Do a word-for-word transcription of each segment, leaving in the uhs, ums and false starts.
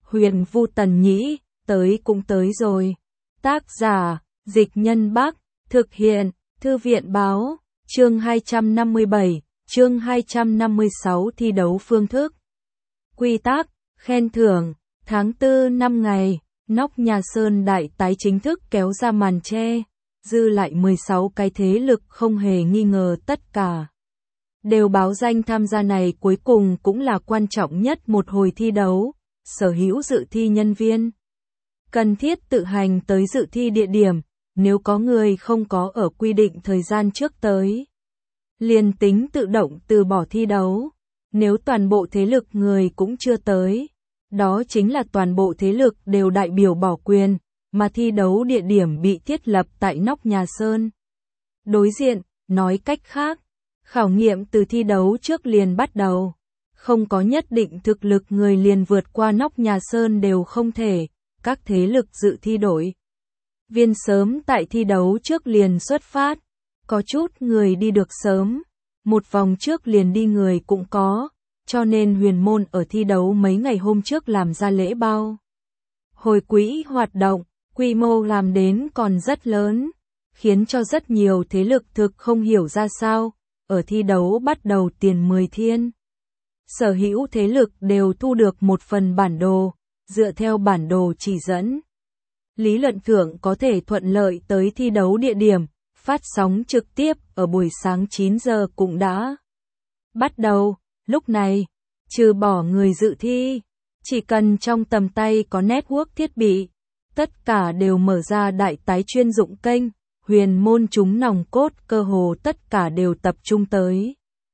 Huyền Vu Tần Nhĩ, tới cũng tới rồi. Tác giả, Dịch Nhân Bắc, thực hiện, Thư viện Báo, chương hai trăm năm mươi bảy, chương hai trăm năm mươi sáu thi đấu phương thức. Quy tắc, khen thưởng, tháng tư năm ngày, Nóc Nhà Sơn đại tái chính thức kéo ra màn che, dư lại mười sáu cái thế lực không hề nghi ngờ tất cả. Đều báo danh tham gia này cuối cùng cũng là quan trọng nhất một hồi thi đấu, sở hữu dự thi nhân viên. Cần thiết tự hành tới dự thi địa điểm, nếu có người không có ở quy định thời gian trước tới. Liền tính tự động từ bỏ thi đấu, nếu toàn bộ thế lực người cũng chưa tới. Đó chính là toàn bộ thế lực đều đại biểu bỏ quyền, mà thi đấu địa điểm bị thiết lập tại Nóc Nhà Sơn. Đối diện, nói cách khác, khảo nghiệm từ thi đấu trước liền bắt đầu. Không có nhất định thực lực người liền vượt qua Nóc Nhà Sơn đều không thể, các thế lực dự thi đổi. Viên sớm tại thi đấu trước liền xuất phát, có chút người đi được sớm, một vòng trước liền đi người cũng có. Cho nên huyền môn ở thi đấu mấy ngày hôm trước làm ra lễ bao. Hồi quỹ hoạt động, quy mô làm đến còn rất lớn, khiến cho rất nhiều thế lực thực không hiểu ra sao, ở thi đấu bắt đầu tiền mười thiên. Sở hữu thế lực đều thu được một phần bản đồ, dựa theo bản đồ chỉ dẫn. Lý luận thưởng có thể thuận lợi tới thi đấu địa điểm, phát sóng trực tiếp ở buổi sáng chín giờ cũng đã bắt đầu. Lúc này, trừ bỏ người dự thi, chỉ cần trong tầm tay có network thiết bị, tất cả đều mở ra đại tái chuyên dụng kênh, huyền môn chúng nòng cốt cơ hồ tất cả đều tập trung tới.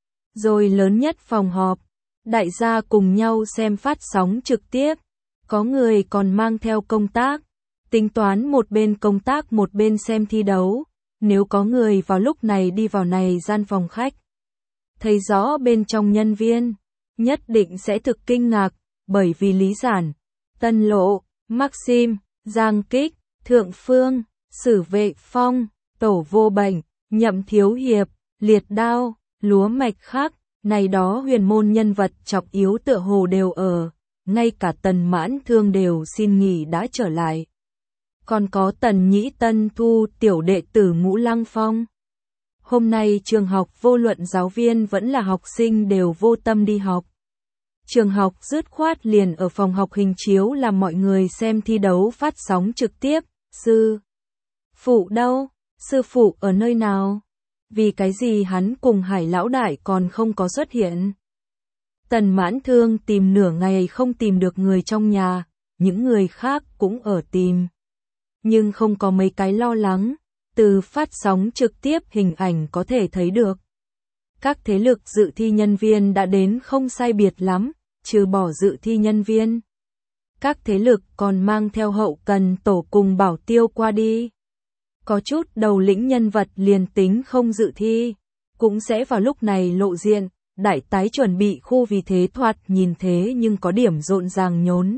Rồi lớn nhất phòng họp, đại gia cùng nhau xem phát sóng trực tiếp, có người còn mang theo công tác, tính toán một bên công tác một bên xem thi đấu, nếu có người vào lúc này đi vào này gian phòng khách. Thấy rõ bên trong nhân viên, nhất định sẽ thực kinh ngạc, bởi vì Lý Giản, Tân Lộ, Maxim, Giang Kích, Thượng Phương, Sử Vệ Phong, Tổ Vô Bệnh, Nhậm Thiếu Hiệp, Liệt Đao, Lúa Mạch Khắc, này đó huyền môn nhân vật trọng yếu tựa hồ đều ở, ngay cả Tần Mãn Thương đều xin nghỉ đã trở lại. Còn có Tần Nhĩ Tân thu tiểu đệ tử Ngũ Lăng Phong. Hôm nay trường học vô luận giáo viên vẫn là học sinh đều vô tâm đi học. Trường học dứt khoát liền ở phòng học hình chiếu làm mọi người xem thi đấu phát sóng trực tiếp. Sư phụ đâu? Sư phụ ở nơi nào? Vì cái gì hắn cùng Hải lão đại còn không có xuất hiện? Tần Mãn Thương tìm nửa ngày không tìm được người trong nhà, những người khác cũng ở tìm. Nhưng không có mấy cái lo lắng. Từ phát sóng trực tiếp hình ảnh có thể thấy được. Các thế lực dự thi nhân viên đã đến không sai biệt lắm, trừ bỏ dự thi nhân viên. Các thế lực còn mang theo hậu cần tổ cùng bảo tiêu qua đi. Có chút đầu lĩnh nhân vật liền tính không dự thi, cũng sẽ vào lúc này lộ diện, đại tái chuẩn bị khu vì thế thoạt nhìn thế nhưng có điểm rộn ràng nhốn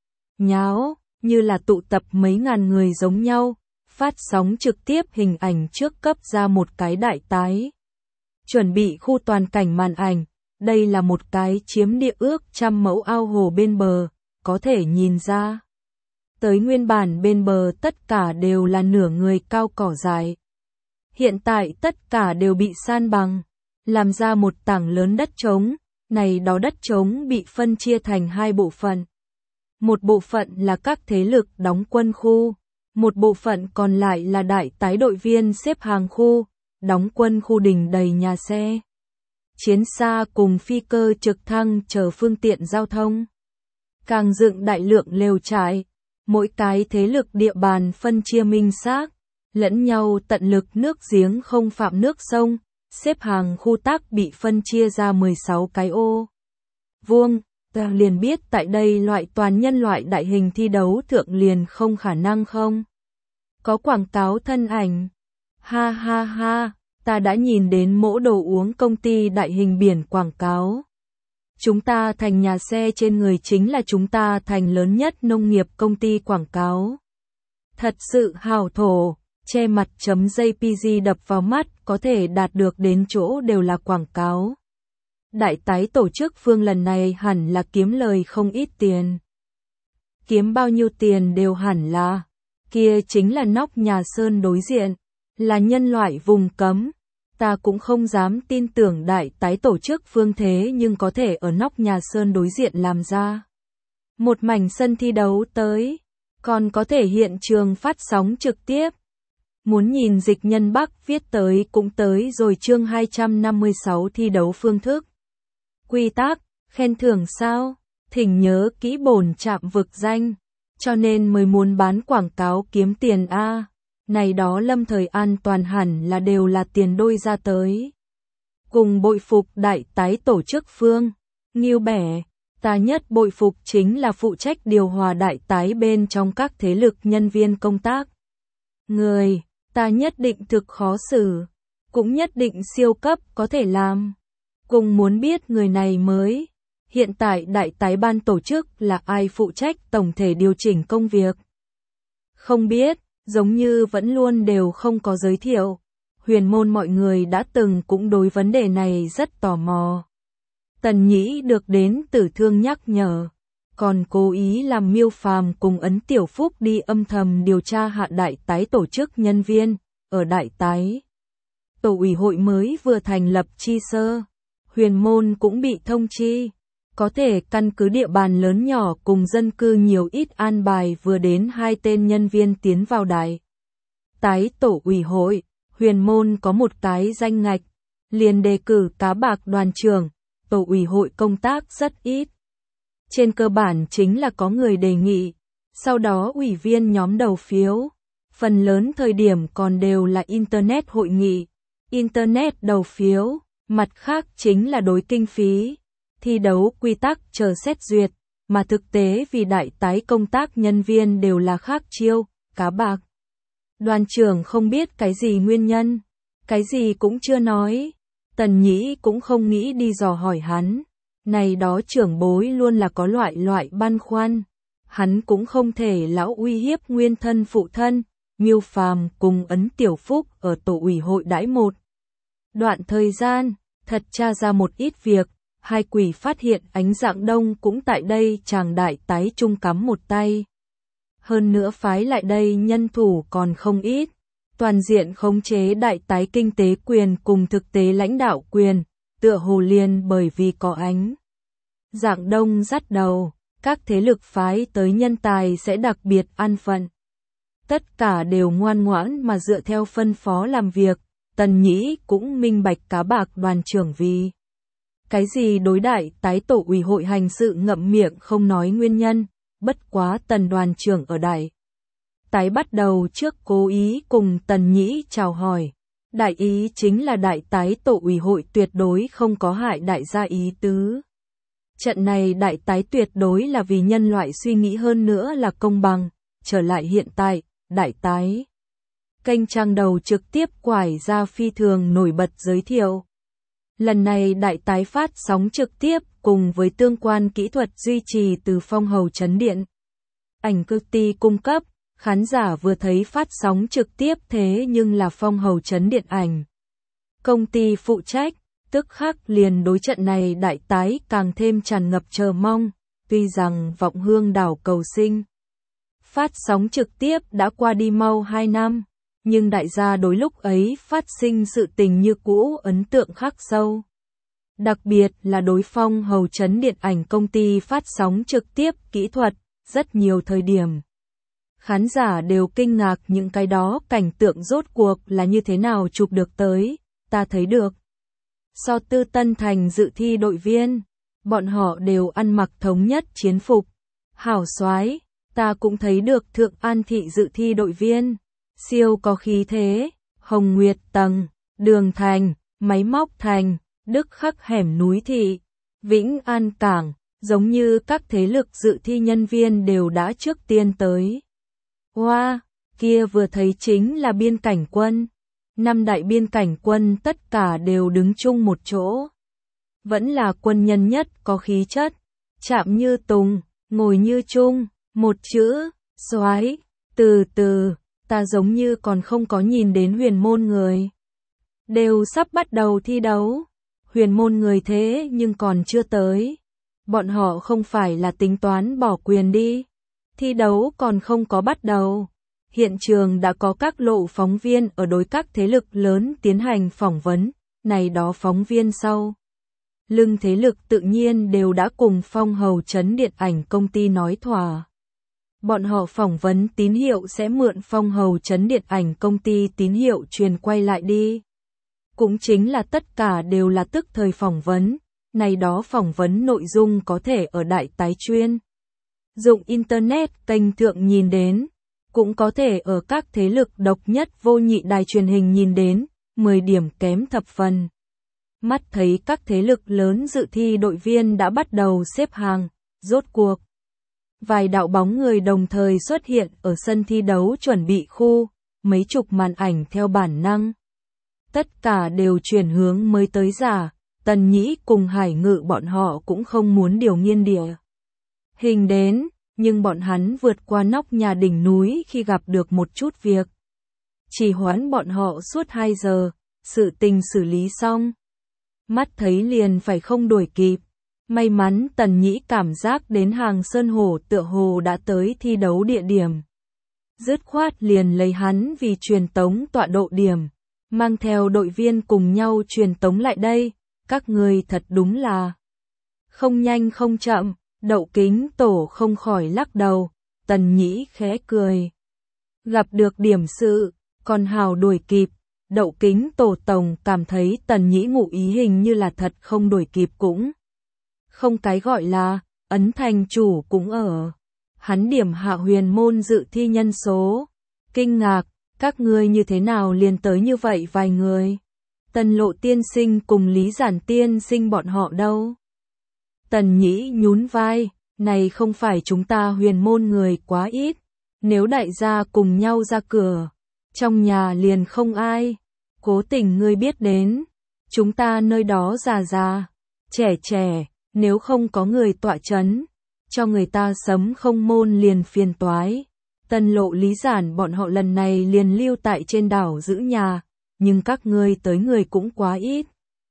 nháo, như là tụ tập mấy ngàn người giống nhau. Phát sóng trực tiếp hình ảnh trước cấp ra một cái đại tái. Chuẩn bị khu toàn cảnh màn ảnh, đây là một cái chiếm địa ước trăm mẫu ao hồ bên bờ, có thể nhìn ra. Tới nguyên bản bên bờ tất cả đều là nửa người cao cỏ dại. Hiện tại tất cả đều bị san bằng, làm ra một tảng lớn đất trống, này đó đất trống bị phân chia thành hai bộ phận. Một bộ phận là các thế lực đóng quân khu. Một bộ phận còn lại là đại tái đội viên xếp hàng khu, đóng quân khu đình đầy nhà xe, chiến xa cùng phi cơ trực thăng chờ phương tiện giao thông. Càng dựng đại lượng lều trại, mỗi cái thế lực địa bàn phân chia minh xác, lẫn nhau tận lực nước giếng không phạm nước sông, xếp hàng khu tác bị phân chia ra mười sáu cái ô vuông. Ta liền biết tại đây loại toàn nhân loại đại hình thi đấu thượng liền không khả năng không. Có quảng cáo thân ảnh. Ha ha ha, ta đã nhìn đến mỗ đồ uống công ty đại hình biển quảng cáo. Chúng ta thành nhà xe trên người chính là chúng ta thành lớn nhất nông nghiệp công ty quảng cáo. Thật sự hào thổ, che mặt chấm jpg đập vào mắt có thể đạt được đến chỗ đều là quảng cáo. Đại tái tổ chức phương lần này hẳn là kiếm lời không ít tiền. kiếm bao nhiêu tiền đều hẳn là. Kia chính là nóc nhà sơn đối diện, là nhân loại vùng cấm. Ta cũng không dám tin tưởng đại tái tổ chức phương thế nhưng có thể ở nóc nhà sơn đối diện làm ra một mảnh sân thi đấu tới, còn có thể hiện trường phát sóng trực tiếp. Muốn nhìn Dịch Nhân Bắc viết tới cũng tới rồi. Chương hai trăm năm mươi sáu thi đấu phương thức. Quy tắc, khen thưởng sao? Thỉnh nhớ kỹ bổn trạm vực danh, cho nên mới muốn bán quảng cáo kiếm tiền a. Này đó lâm thời an toàn hẳn là đều là tiền đôi ra tới. Cùng bội phục đại tái tổ chức phương, Ngưu Bẻ, ta nhất bội phục chính là phụ trách điều hòa đại tái bên trong các thế lực nhân viên công tác. Người, ta nhất định thực khó xử, cũng nhất định siêu cấp có thể làm. Cùng muốn biết người này mới, hiện tại đại tái ban tổ chức là ai phụ trách tổng thể điều chỉnh công việc? Không biết. Giống như vẫn luôn đều không có giới thiệu. Huyền môn mọi người đã từng cũng đối vấn đề này rất tò mò. Tần Nhĩ được đến Tử Thương nhắc nhở, còn cố ý làm Miêu Phàm cùng Ấn Tiểu Phúc đi âm thầm điều tra hạ đại tái tổ chức nhân viên. Ở đại tái, tổ ủy hội mới vừa thành lập chi sơ, huyền môn cũng bị thông chi. Có thể căn cứ địa bàn lớn nhỏ cùng dân cư nhiều ít an bài vừa đến hai tên nhân viên tiến vào đại tái tổ ủy hội. Huyền môn có một cái danh ngạch, liền đề cử cá bạc đoàn trưởng. Tổ ủy hội công tác rất ít, trên cơ bản chính là có người đề nghị, sau đó ủy viên nhóm đầu phiếu. Phần lớn thời điểm còn đều là Internet hội nghị, Internet đầu phiếu. Mặt khác chính là đối kinh phí, thi đấu quy tắc chờ xét duyệt, mà thực tế vì đại tái công tác nhân viên đều là khác chiêu, cá bạc. Đoàn trưởng không biết cái gì nguyên nhân, cái gì cũng chưa nói. Tần Nhĩ cũng không nghĩ đi dò hỏi hắn. Này đó trưởng bối luôn là có loại loại băn khoăn. Hắn cũng không thể lão uy hiếp nguyên thân phụ thân. Miêu Phàm cùng Ấn Tiểu Phúc ở tổ ủy hội đãi một đoạn thời gian, thật tra ra một ít việc. Hai quỷ phát hiện Ánh Dạng Đông cũng tại đây chàng đại tái trung cắm một tay. Hơn nữa phái lại đây nhân thủ còn không ít. Toàn diện khống chế đại tái kinh tế quyền cùng thực tế lãnh đạo quyền, tựa hồ liền bởi vì có Ánh Dạng Đông dắt đầu, các thế lực phái tới nhân tài sẽ đặc biệt an phận. Tất cả đều ngoan ngoãn mà dựa theo phân phó làm việc. Tần Nhĩ cũng minh bạch cá bạc đoàn trưởng vì cái gì đối đại tái tổ ủy hội hành sự ngậm miệng không nói nguyên nhân. Bất quá Tần đoàn trưởng ở đại tái bắt đầu trước cố ý cùng Tần Nhĩ chào hỏi. Đại ý chính là đại tái tổ ủy hội tuyệt đối không có hại đại gia ý tứ. Trận này đại tái tuyệt đối là vì nhân loại suy nghĩ, hơn nữa là công bằng. Trở lại hiện tại, đại tái kênh trang đầu trực tiếp quải ra phi thường nổi bật giới thiệu. Lần này đại tái phát sóng trực tiếp cùng với tương quan kỹ thuật duy trì từ Phong Hầu Trấn Điện ảnh cực ti cung cấp. Khán giả vừa thấy phát sóng trực tiếp thế nhưng là Phong Hầu Trấn Điện ảnh công ty phụ trách, tức khắc liền đối trận này đại tái càng thêm tràn ngập chờ mong. Tuy rằng Vọng Hương Đảo cầu sinh phát sóng trực tiếp đã qua đi mau hai năm, nhưng đại gia đối lúc ấy phát sinh sự tình như cũ ấn tượng khắc sâu. Đặc biệt là đối Phong Hầu Trấn Điện ảnh công ty phát sóng trực tiếp kỹ thuật, rất nhiều thời điểm khán giả đều kinh ngạc những cái đó cảnh tượng rốt cuộc là như thế nào chụp được tới. Ta thấy được so Tư Tân Thành dự thi đội viên, bọn họ đều ăn mặc thống nhất chiến phục, hảo soái. Ta cũng thấy được Thượng An thị dự thi đội viên, siêu có khí thế, Hồng Nguyệt Tầng, Đường Thành, Máy Móc Thành, Đức Khắc hẻm núi thị, Vĩnh An Cảng, giống như các thế lực dự thi nhân viên đều đã trước tiên tới. Hoa, wow, kia vừa thấy chính là biên cảnh quân. Năm đại biên cảnh quân tất cả đều đứng chung một chỗ. Vẫn là quân nhân nhất có khí chất, chạm như tùng, ngồi như chung, một chữ, soái. Từ từ, ta giống như còn không có nhìn đến huyền môn người. Đều sắp bắt đầu thi đấu. Huyền môn người thế nhưng còn chưa tới. Bọn họ không phải là tính toán bỏ quyền đi. Thi đấu còn không có bắt đầu. Hiện trường đã có các lộ phóng viên ở đối các thế lực lớn tiến hành phỏng vấn, này đó phóng viên sau. Lưng thế lực tự nhiên đều đã cùng Phong Hầu Trấn Điện ảnh công ty nói thỏa. Bọn họ phỏng vấn tín hiệu sẽ mượn Phong Hầu Trấn Điện ảnh công ty tín hiệu truyền quay lại đi. Cũng chính là tất cả đều là tức thời phỏng vấn, này đó phỏng vấn nội dung có thể ở đại tái chuyên dụng Internet kênh thượng nhìn đến, cũng có thể ở các thế lực độc nhất vô nhị đài truyền hình nhìn đến, mười điểm kém thập phần. Mắt thấy các thế lực lớn dự thi đội viên đã bắt đầu xếp hàng, rốt cuộc. Vài đạo bóng người đồng thời xuất hiện ở sân thi đấu chuẩn bị khu, mấy chục màn ảnh theo bản năng. Tất cả đều chuyển hướng mới tới giả, Tần Nhĩ cùng Hải Ngự bọn họ cũng không muốn điều nghiên địa hình đến, nhưng bọn hắn vượt qua nóc nhà đỉnh núi khi gặp được một chút việc. Chỉ hoãn bọn họ suốt hai giờ, sự tình xử lý xong. Mắt thấy liền phải không đuổi kịp. May mắn Tần Nhĩ cảm giác đến hàng Sơn Hổ tựa hồ đã tới thi đấu địa điểm. Dứt khoát liền lấy hắn vì truyền tống tọa độ điểm, mang theo đội viên cùng nhau truyền tống lại đây, các người thật đúng là không nhanh không chậm, Đậu Kính Tổ không khỏi lắc đầu, Tần Nhĩ khẽ cười. Gặp được điểm sự, còn hào đuổi kịp, Đậu Kính Tổ tổng cảm thấy Tần Nhĩ ngụ ý hình như là thật không đuổi kịp cũng. Không cái gọi là, ấn thành chủ cũng ở. Hắn điểm hạ huyền môn dự thi nhân số. Kinh ngạc, các ngươi như thế nào liền tới như vậy vài người. Tần Lộ tiên sinh cùng Lý Giản tiên sinh bọn họ đâu. Tần Nhĩ nhún vai, này không phải chúng ta huyền môn người quá ít. Nếu đại gia cùng nhau ra cửa, trong nhà liền không ai. Cố tình ngươi biết đến, chúng ta nơi đó già già, trẻ trẻ. Nếu không có người tọa chấn, cho người ta sấm không môn liền phiền toái. Tần Lộ Lý Giản bọn họ lần này liền lưu tại trên đảo giữ nhà, nhưng các ngươi tới người cũng quá ít.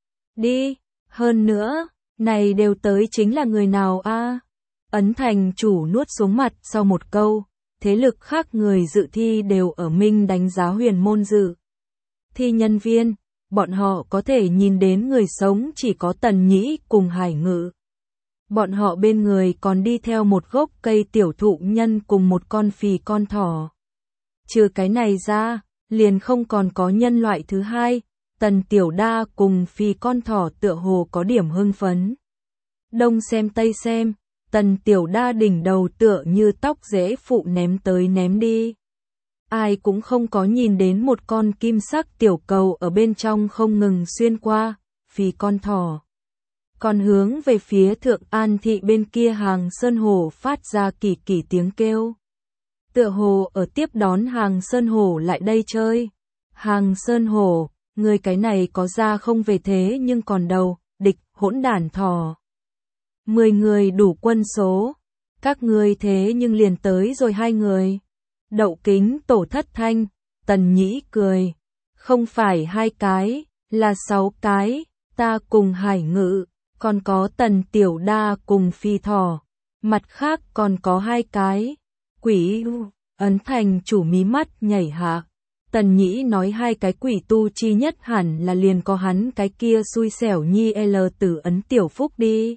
Đi, hơn nữa, này đều tới chính là người nào a? À? Ấn thành chủ nuốt xuống mặt sau một câu, thế lực khác người dự thi đều ở minh đánh giá huyền môn dự thi nhân viên. Bọn họ có thể nhìn đến người sống chỉ có Tần Nhĩ cùng Hải Ngự. Bọn họ bên người còn đi theo một gốc cây tiểu thụ nhân cùng một con phì con thỏ. Trừ cái này ra, liền không còn có nhân loại thứ hai, Tần Tiểu Đa cùng phì con thỏ tựa hồ có điểm hưng phấn. Đông xem tây xem, Tần Tiểu Đa đỉnh đầu tựa như tóc dễ phụ ném tới ném đi. Ai cũng không có nhìn đến một con kim sắc tiểu cầu ở bên trong không ngừng xuyên qua, phì con thỏ. Còn hướng về phía Thượng An Thị bên kia hàng Sơn Hổ phát ra kỳ kỳ tiếng kêu. Tựa hồ ở tiếp đón hàng Sơn Hổ lại đây chơi. Hàng Sơn Hổ, người cái này có ra không về thế nhưng còn đầu, địch, hỗn đản thỏ. Mười người đủ quân số. Các người thế nhưng liền tới rồi hai người. Đậu Kính Tổ thất thanh, Tần Nhĩ cười. Không phải hai cái, là sáu cái, ta cùng Hải Ngự, còn có Tần Tiểu Đa cùng phi thỏ. Mặt khác còn có hai cái. Quỷ, ấn thành chủ mí mắt nhảy hạ. Tần Nhĩ nói hai cái quỷ tu chi nhất hẳn là liền có hắn cái kia xui xẻo nhi L từ ấn Tiểu Phúc đi.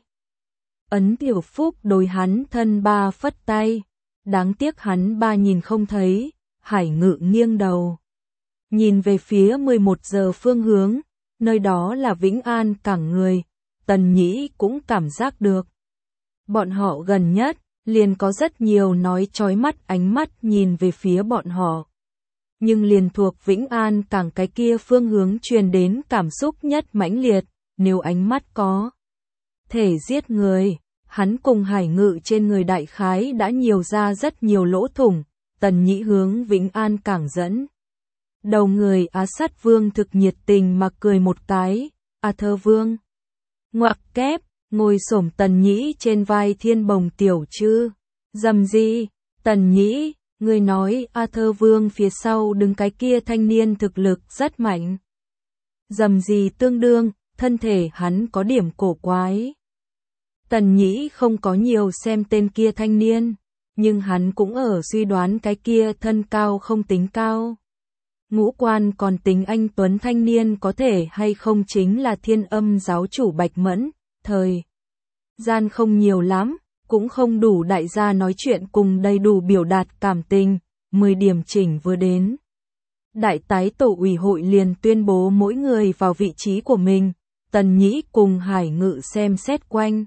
Ấn Tiểu Phúc đối hắn thân ba phất tay. Đáng tiếc hắn ba nhìn không thấy, Hải Ngự nghiêng đầu. Nhìn về phía mười một giờ phương hướng, nơi đó là Vĩnh An cảng người, Tần Nhĩ cũng cảm giác được. Bọn họ gần nhất, liền có rất nhiều nói chói mắt ánh mắt nhìn về phía bọn họ. Nhưng liền thuộc Vĩnh An cảng cái kia phương hướng truyền đến cảm xúc nhất mãnh liệt, nếu ánh mắt có thể giết người. Hắn cùng Hải Ngự trên người đại khái đã nhiều ra rất nhiều lỗ thủng, Tần Nhĩ hướng Vĩnh An cảng dẫn. Đầu người Á Sát Vương thực nhiệt tình mà cười một cái, A Thơ Vương. Ngoặc kép, ngồi xổm Tần Nhĩ trên vai Thiên Bồng tiểu chư. Dầm gì, Tần Nhĩ, người nói A Thơ Vương phía sau đứng cái kia thanh niên thực lực rất mạnh. Dầm gì tương đương, thân thể hắn có điểm cổ quái. Tần Nhĩ không có nhiều xem tên kia thanh niên, nhưng hắn cũng ở suy đoán cái kia thân cao không tính cao. Ngũ quan còn tính anh tuấn thanh niên có thể hay không chính là Thiên Âm giáo chủ Bạch Mẫn, thời gian không nhiều lắm, cũng không đủ đại gia nói chuyện cùng đầy đủ biểu đạt cảm tình, mười điểm chỉnh vừa đến. Đại tái tổ ủy hội liền tuyên bố mỗi người vào vị trí của mình, Tần Nhĩ cùng Hải Ngự xem xét quanh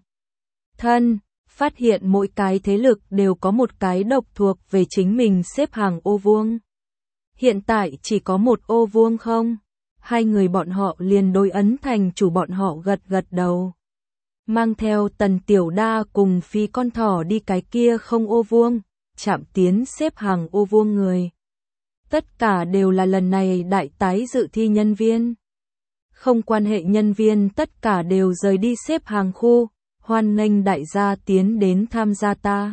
thân, phát hiện mỗi cái thế lực đều có một cái độc thuộc về chính mình xếp hàng ô vuông. Hiện tại chỉ có một ô vuông không? Hai người bọn họ liền đối ấn thành chủ bọn họ gật gật đầu. Mang theo Tần Tiểu Đa cùng Phi con thỏ đi cái kia không ô vuông, chạm tiến xếp hàng ô vuông người. Tất cả đều là lần này đại tái dự thi nhân viên. Không quan hệ nhân viên tất cả đều rời đi xếp hàng khu, hoan nghênh đại gia tiến đến tham gia ta.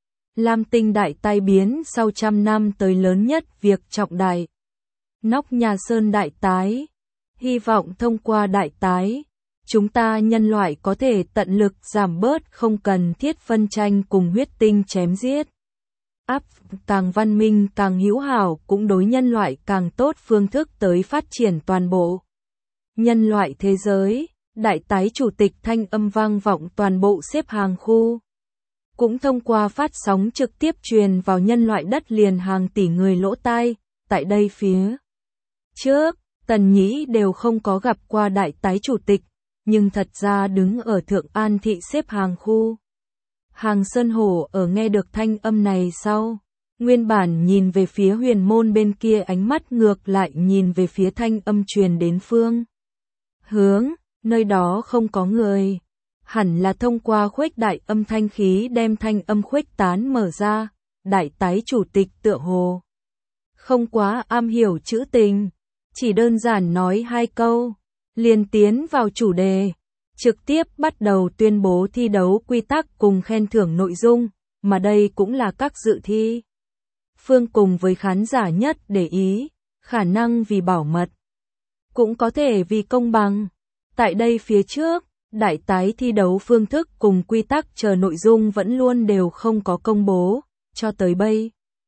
Lam Tinh đại tai biến sau trăm năm tới lớn nhất việc trọng đại. Nóc nhà Sơn đại tái. Hy vọng thông qua đại tái, chúng ta nhân loại có thể tận lực giảm bớt không cần thiết phân tranh cùng huyết tinh chém giết. Áp càng văn minh càng hữu hảo cũng đối nhân loại càng tốt phương thức tới phát triển toàn bộ nhân loại thế giới. Đại tái chủ tịch thanh âm vang vọng toàn bộ xếp hàng khu. Cũng thông qua phát sóng trực tiếp truyền vào nhân loại đất liền hàng tỷ người lỗ tai, tại đây phía trước, Tần Nhĩ đều không có gặp qua đại tái chủ tịch, nhưng thật ra đứng ở Thượng An thị xếp hàng khu. Hàng Sơn Hổ ở nghe được thanh âm này sau, nguyên bản nhìn về phía huyền môn bên kia ánh mắt ngược lại nhìn về phía thanh âm truyền đến phương hướng, nơi đó không có người. Hẳn là thông qua khuếch đại âm thanh khí đem thanh âm khuếch tán mở ra, đại tái chủ tịch tựa hồ không quá am hiểu chữ tình, chỉ đơn giản nói hai câu, liền tiến vào chủ đề, trực tiếp bắt đầu tuyên bố thi đấu quy tắc cùng khen thưởng nội dung, mà đây cũng là các dự thi phương cùng với khán giả nhất để ý, khả năng vì bảo mật, cũng có thể vì công bằng. Tại đây phía trước, đại tái thi đấu phương thức cùng quy tắc chờ nội dung vẫn luôn đều không có công bố, cho tới bây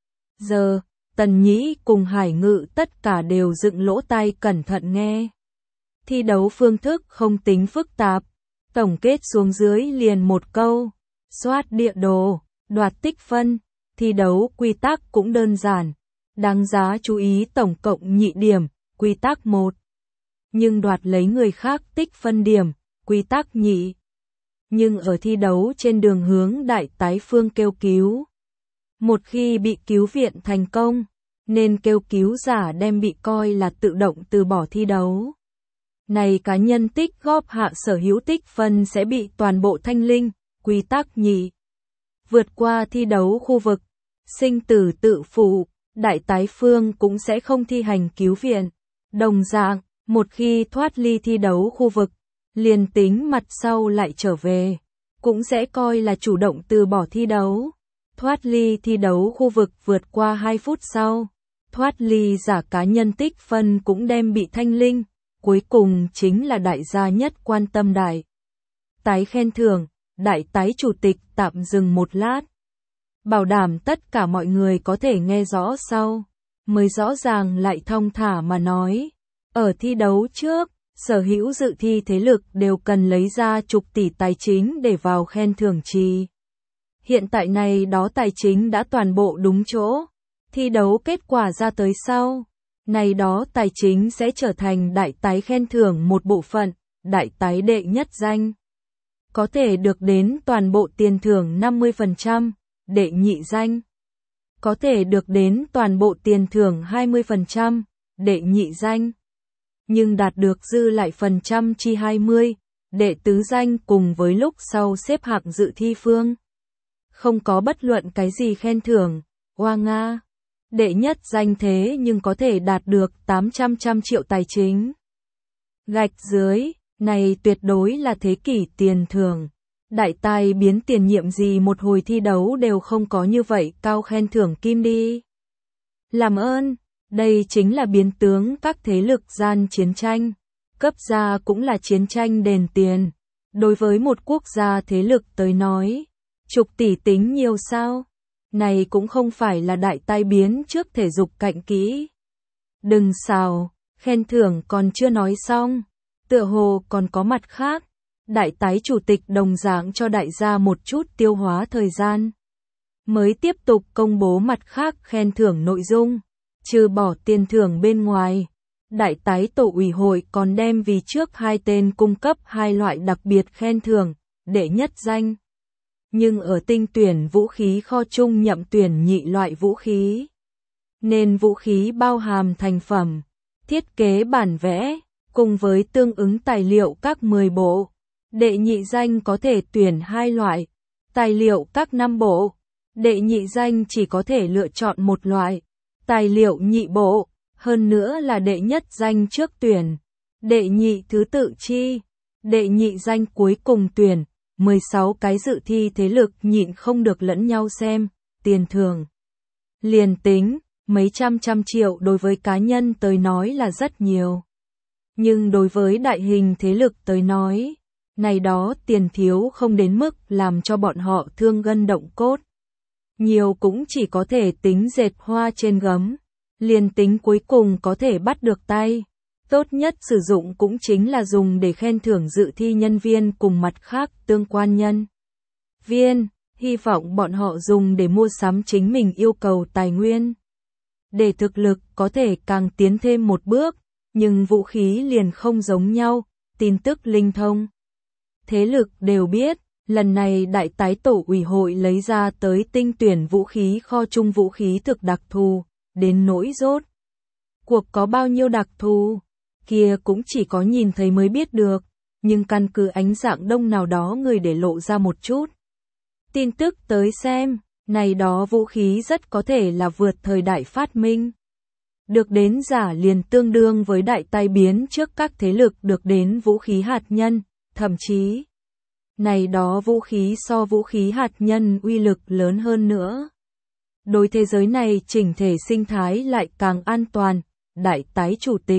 giờ, Tần Nhĩ cùng Hải Ngự tất cả đều dựng lỗ tai cẩn thận nghe. Thi đấu phương thức không tính phức tạp, tổng kết xuống dưới liền một câu, soát địa đồ, đoạt tích phân, thi đấu quy tắc cũng đơn giản, đáng giá chú ý tổng cộng nhị điểm, quy tắc một. Nhưng đoạt lấy người khác tích phân điểm, quy tắc nhị. Nhưng ở thi đấu trên đường hướng đại tái phương kêu cứu. Một khi bị cứu viện thành công, nên kêu cứu giả đem bị coi là tự động từ bỏ thi đấu. Này cá nhân tích góp hạ sở hữu tích phân sẽ bị toàn bộ thanh linh, quy tắc nhị. Vượt qua thi đấu khu vực, sinh tử tự phụ, đại tái phương cũng sẽ không thi hành cứu viện. Đồng dạng, một khi thoát ly thi đấu khu vực, liền tính mặt sau lại trở về, cũng sẽ coi là chủ động từ bỏ thi đấu. Thoát ly thi đấu khu vực vượt qua hai phút sau, thoát ly giả cá nhân tích phân cũng đem bị thanh linh. Cuối cùng chính là đại gia nhất quan tâm đại tái khen thưởng, đại tái chủ tịch tạm dừng một lát. Bảo đảm tất cả mọi người có thể nghe rõ sau, mới rõ ràng lại thong thả mà nói. Ở thi đấu trước, sở hữu dự thi thế lực đều cần lấy ra chục tỷ tài chính để vào khen thưởng trì. Hiện tại này đó tài chính đã toàn bộ đúng chỗ. Thi đấu kết quả ra tới sau, này đó tài chính sẽ trở thành đại tái khen thưởng một bộ phận, đại tái đệ nhất danh. Có thể được đến toàn bộ tiền thưởng năm mươi phần trăm, đệ nhị danh. Có thể được đến toàn bộ tiền thưởng hai mươi phần trăm, đệ nhị danh. Nhưng đạt được dư lại phần trăm chi hai mươi, đệ tứ danh cùng với lúc sau xếp hạng dự thi phương. Không có bất luận cái gì khen thưởng, oa nga. Đệ nhất danh thế nhưng có thể đạt được tám trăm trăm triệu tài chính. Gạch dưới, này tuyệt đối là thế kỷ tiền thưởng. Đại tài biến tiền nhiệm gì một hồi thi đấu đều không có như vậy cao khen thưởng kim đi. Làm ơn, đây chính là biến tướng các thế lực gian chiến tranh. Cấp gia cũng là chiến tranh đền tiền. Đối với một quốc gia thế lực tới nói, chục tỷ tính nhiều sao? Này cũng không phải là đại tai biến trước thể dục cạnh kỹ. Đừng xào, khen thưởng còn chưa nói xong. Tựa hồ còn có mặt khác. Đại tái chủ tịch đồng dạng cho đại gia một chút tiêu hóa thời gian. Mới tiếp tục công bố mặt khác khen thưởng nội dung. Trừ bỏ tiền thưởng bên ngoài. Đại tái tổ ủy hội còn đem vì trước hai tên cung cấp hai loại đặc biệt khen thưởng, đệ nhất danh. Nhưng ở tinh tuyển vũ khí kho chung nhậm tuyển nhị loại vũ khí. Nên vũ khí bao hàm thành phẩm, thiết kế bản vẽ, cùng với tương ứng tài liệu các mười bộ. Đệ nhị danh có thể tuyển hai loại, tài liệu các năm bộ. Đệ nhị danh chỉ có thể lựa chọn một loại, tài liệu nhị bộ, hơn nữa là đệ nhất danh trước tuyển. Đệ nhị thứ tự chi, đệ nhị danh cuối cùng tuyển. mười sáu cái dự thi thế lực nhịn không được lẫn nhau xem, tiền thưởng. Liền tính, mấy trăm trăm triệu đối với cá nhân tới nói là rất nhiều. Nhưng đối với đại hình thế lực tới nói, này đó tiền thiếu không đến mức làm cho bọn họ thương gân động cốt. Nhiều cũng chỉ có thể tính dệt hoa trên gấm, liền tính cuối cùng có thể bắt được tay. Tốt nhất sử dụng cũng chính là dùng để khen thưởng dự thi nhân viên cùng mặt khác tương quan nhân viên, hy vọng bọn họ dùng để mua sắm chính mình yêu cầu tài nguyên. Để thực lực có thể càng tiến thêm một bước, nhưng vũ khí liền không giống nhau, tin tức linh thông. Thế lực đều biết, lần này đại tái tổ ủy hội lấy ra tới tinh tuyển vũ khí kho chung vũ khí thực đặc thù, đến nỗi rốt. Cuộc có bao nhiêu đặc thù? Kia cũng chỉ có nhìn thấy mới biết được, nhưng căn cứ ánh dạng đông nào đó người để lộ ra một chút. Tin tức tới xem, này đó vũ khí rất có thể là vượt thời đại phát minh. Được đến giả liền tương đương với đại tai biến trước các thế lực được đến vũ khí hạt nhân, thậm chí, này đó vũ khí so vũ khí hạt nhân uy lực lớn hơn nữa. Đối thế giới này chỉnh thể sinh thái lại càng an toàn, đại tái chủ tịch.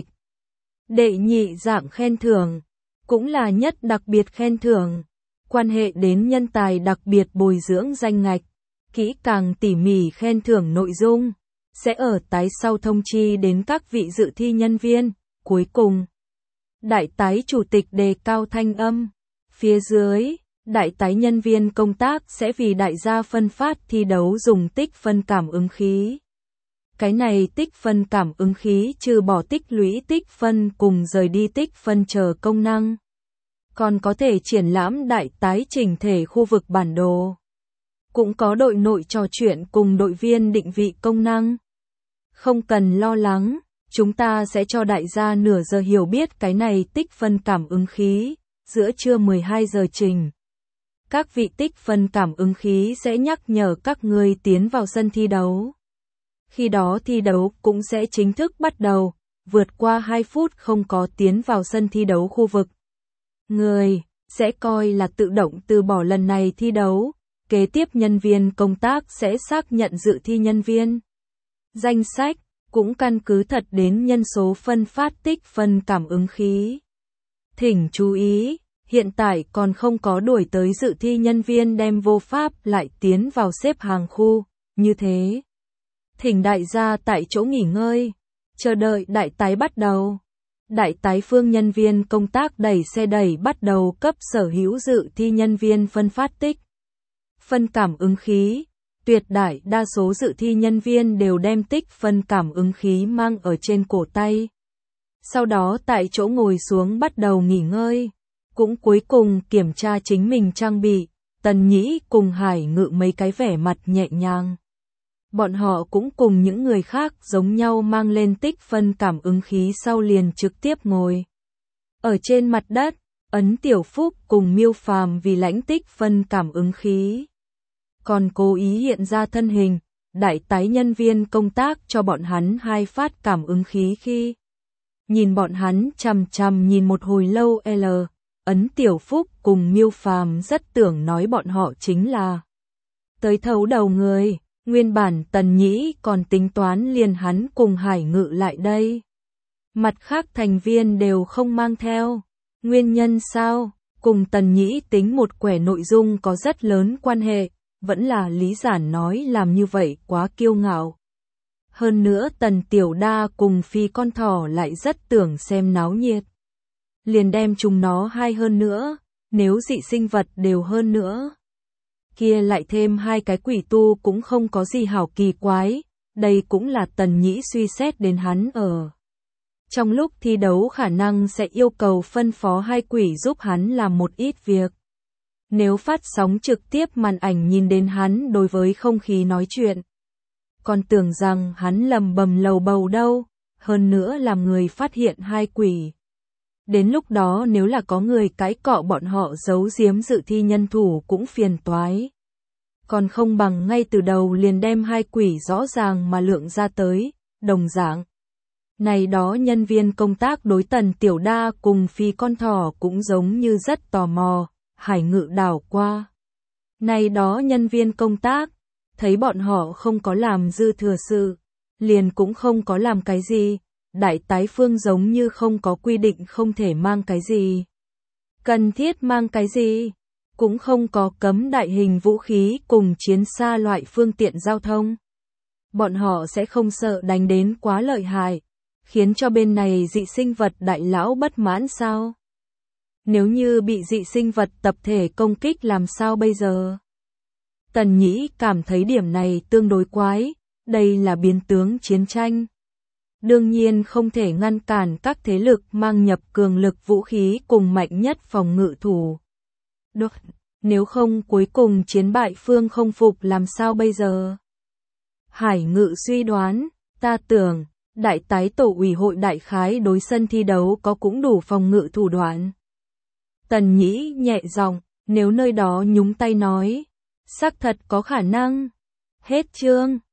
Đệ nhị dạng khen thưởng, cũng là nhất đặc biệt khen thưởng, quan hệ đến nhân tài đặc biệt bồi dưỡng danh ngạch, kỹ càng tỉ mỉ khen thưởng nội dung, sẽ ở tái sau thông chi đến các vị dự thi nhân viên. Cuối cùng, đại tái chủ tịch đề cao thanh âm, phía dưới, đại tái nhân viên công tác sẽ vì đại gia phân phát thi đấu dùng tích phân cảm ứng khí. Cái này tích phân cảm ứng khí trừ bỏ tích lũy tích phân cùng rời đi tích phân chờ công năng. Còn có thể triển lãm đại tái chỉnh thể khu vực bản đồ. Cũng có đội nội trò chuyện cùng đội viên định vị công năng. Không cần lo lắng, chúng ta sẽ cho đại gia nửa giờ hiểu biết cái này tích phân cảm ứng khí, giữa trưa mười hai giờ trình. Các vị tích phân cảm ứng khí sẽ nhắc nhở các người tiến vào sân thi đấu. Khi đó thi đấu cũng sẽ chính thức bắt đầu, vượt qua hai phút không có tiến vào sân thi đấu khu vực. Người sẽ coi là tự động từ bỏ lần này thi đấu, kế tiếp nhân viên công tác sẽ xác nhận dự thi nhân viên. Danh sách cũng căn cứ thật đến nhân số phân phát tích phân cảm ứng khí. Thỉnh chú ý, hiện tại còn không có đuổi tới dự thi nhân viên đem vô pháp lại tiến vào xếp hàng khu, như thế. Thỉnh đại gia tại chỗ nghỉ ngơi, chờ đợi đại tái bắt đầu. Đại tái phương nhân viên công tác đẩy xe đẩy bắt đầu cấp sở hữu dự thi nhân viên phân phát tích phân cảm ứng khí. Tuyệt đại đa số dự thi nhân viên đều đem tích phân cảm ứng khí mang ở trên cổ tay. Sau đó tại chỗ ngồi xuống bắt đầu nghỉ ngơi. Cũng cuối cùng kiểm tra chính mình trang bị. Tần Nhĩ cùng Hải Ngự mấy cái vẻ mặt nhẹ nhàng. Bọn họ cũng cùng những người khác giống nhau mang lên tích phân cảm ứng khí sau liền trực tiếp ngồi. Ở trên mặt đất, Ấn Tiểu Phúc cùng Miêu Phàm vì lãnh tích phân cảm ứng khí. Còn cố ý hiện ra thân hình, đại tái nhân viên công tác cho bọn hắn hai phát cảm ứng khí khi. Nhìn bọn hắn chằm chằm nhìn một hồi lâu L, Ấn Tiểu Phúc cùng Miêu Phàm rất tưởng nói bọn họ chính là tới thấu đầu người. Nguyên bản Tần Nhĩ còn tính toán liền hắn cùng Hải Ngự lại đây. Mặt khác thành viên đều không mang theo. Nguyên nhân sao? Cùng Tần Nhĩ tính một quẻ nội dung có rất lớn quan hệ. vẫn là Lý Giản nói làm như vậy quá kiêu ngạo. Hơn nữa Tần Tiểu Đa cùng Phi con thỏ lại rất tưởng xem náo nhiệt. Liền đem chúng nó hai hơn nữa, nếu dị sinh vật đều hơn nữa. Kia lại thêm hai cái quỷ tu cũng không có gì hảo kỳ quái, đây cũng là Tần Nhĩ suy xét đến hắn ở. Trong lúc thi đấu khả năng sẽ yêu cầu phân phó hai quỷ giúp hắn làm một ít việc. Nếu phát sóng trực tiếp màn ảnh nhìn đến hắn đối với không khí nói chuyện. Còn tưởng rằng hắn lầm bầm lầu bầu đâu, hơn nữa làm người phát hiện hai quỷ. Đến lúc đó nếu là có người cãi cọ bọn họ giấu giếm dự thi nhân thủ cũng phiền toái. Còn không bằng ngay từ đầu liền đem hai quỷ rõ ràng mà lượng ra tới, đồng dạng. Này đó nhân viên công tác đối Tần Tiểu Đa cùng Phi con thỏ cũng giống như rất tò mò, Hải Ngự đảo qua. Này đó nhân viên công tác, thấy bọn họ không có làm dư thừa sự, liền cũng không có làm cái gì, đại tái phương giống như không có quy định không thể mang cái gì. Cần thiết mang cái gì, cũng không có cấm đại hình vũ khí cùng chiến xa loại phương tiện giao thông. Bọn họ sẽ không sợ đánh đến quá lợi hại, khiến cho bên này dị sinh vật đại lão bất mãn sao? Nếu như bị dị sinh vật tập thể công kích làm sao bây giờ? Tần Nhĩ cảm thấy điểm này tương đối quái, đây là biến tướng chiến tranh. Đương nhiên không thể ngăn cản các thế lực mang nhập cường lực vũ khí cùng mạnh nhất phòng ngự thủ. Được, nếu không cuối cùng chiến bại phương không phục làm sao bây giờ? Hải Ngự suy đoán, ta tưởng, đại tái tổ ủy hội đại khái đối sân thi đấu có cũng đủ phòng ngự thủ đoạn. Tần Nhĩ nhẹ giọng, nếu nơi đó nhúng tay nói, xác thật có khả năng. Hết chương.